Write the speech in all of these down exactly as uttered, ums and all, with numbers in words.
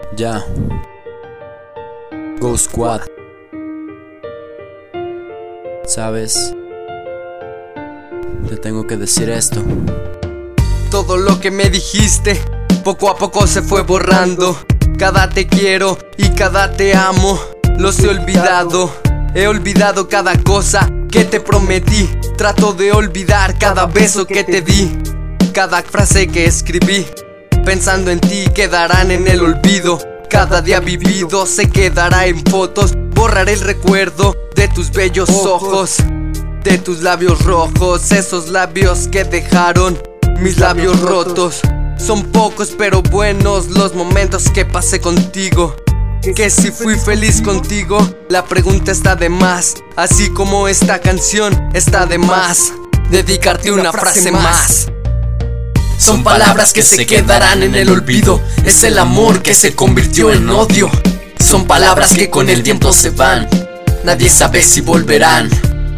Ya. Go Squad. ¿Sabes? Te tengo que decir esto. Todo lo que me dijiste poco a poco se fue borrando. Cada te quiero y cada te amo los he olvidado. He olvidado cada cosa que te prometí. Trato de olvidar cada beso que te di, cada frase que escribí. Pensando en ti quedarán en el olvido. Cada día vivido se quedará en fotos. Borraré el recuerdo de tus bellos ojos, de tus labios rojos, esos labios que dejaron mis labios rotos. Son pocos pero buenos los momentos que pasé contigo. Que si fui feliz contigo, la pregunta está de más. Así como esta canción está de más dedicarte una frase más. Son palabras que se quedarán en el olvido. Es el amor que se convirtió en odio. Son palabras que con el tiempo se van. Nadie sabe si volverán.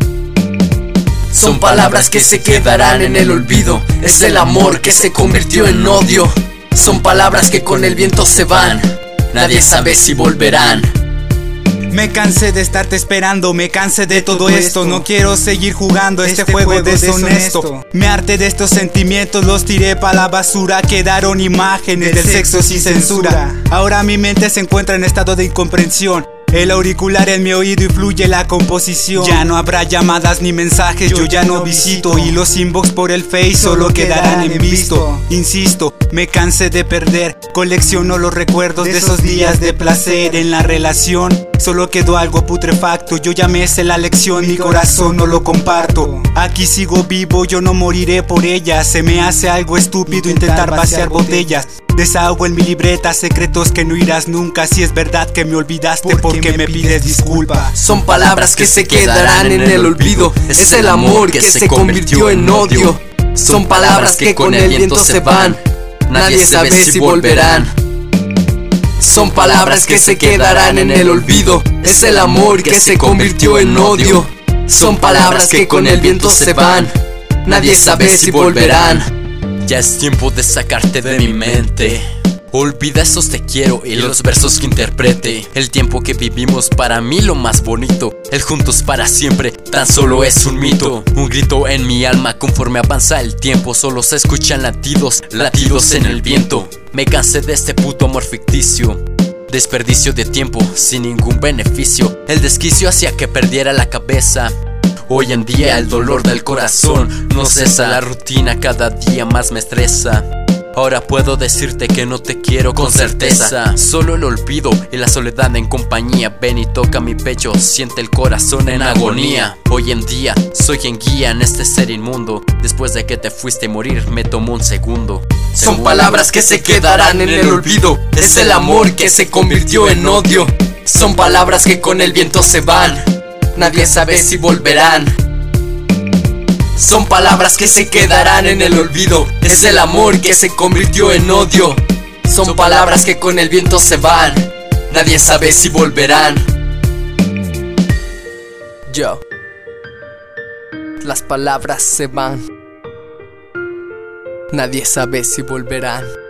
Son palabras que se quedarán en el olvido. Es el amor que se convirtió en odio. Son palabras que con el viento se van. Nadie sabe si volverán. Me cansé de estarte esperando, me cansé de todo esto. No quiero seguir jugando este juego deshonesto. Me harté de estos sentimientos, los tiré pa' la basura. Quedaron imágenes del sexo sin censura. Ahora mi mente se encuentra en estado de incomprensión. El auricular en mi oído y fluye la composición. Ya no habrá llamadas ni mensajes, yo ya no visito. Y los inbox por el Face solo quedarán en visto. Insisto, me cansé de perder. Colecciono los recuerdos de esos días de placer en la relación. Solo quedó algo putrefacto, yo ya me sé la lección, mi corazón no lo comparto. Aquí sigo vivo, yo no moriré por ella. Se me hace algo estúpido intentar vaciar botellas. Desahogo en mi libreta secretos que no irás nunca. Si es verdad que me olvidaste porque me pides disculpas. Son palabras que se quedarán en el olvido. Es el amor que se convirtió en odio. Son palabras que con el viento se van. Nadie sabe si volverán. Son palabras que se quedarán en el olvido. Es el amor que se convirtió en odio. Son palabras que con el viento se van. Nadie sabe si volverán. Ya es tiempo de sacarte de mi mente. Olvida esos te quiero y los versos que interprete. El tiempo que vivimos para mí lo más bonito. El juntos para siempre tan solo es un mito. Un grito en mi alma conforme avanza el tiempo. Solo se escuchan latidos, latidos en el viento. Me cansé de este puto amor ficticio. Desperdicio de tiempo sin ningún beneficio. El desquicio hacía que perdiera la cabeza. Hoy en día el dolor del corazón no cesa. La rutina cada día más me estresa. Ahora puedo decirte que no te quiero con certeza. Solo el olvido y la soledad en compañía. Ven y toca mi pecho, siente el corazón en agonía. Hoy en día soy quien guía en este ser inmundo. Después de que te fuiste a morir me tomó un segundo. Son palabras que se quedarán en el olvido. Es el amor que se convirtió en odio. Son palabras que con el viento se van. Nadie sabe si volverán. Son palabras que se quedarán en el olvido. Es el amor que se convirtió en odio. Son palabras que con el viento se van. Nadie sabe si volverán. Yo. Las palabras se van. Nadie sabe si volverán.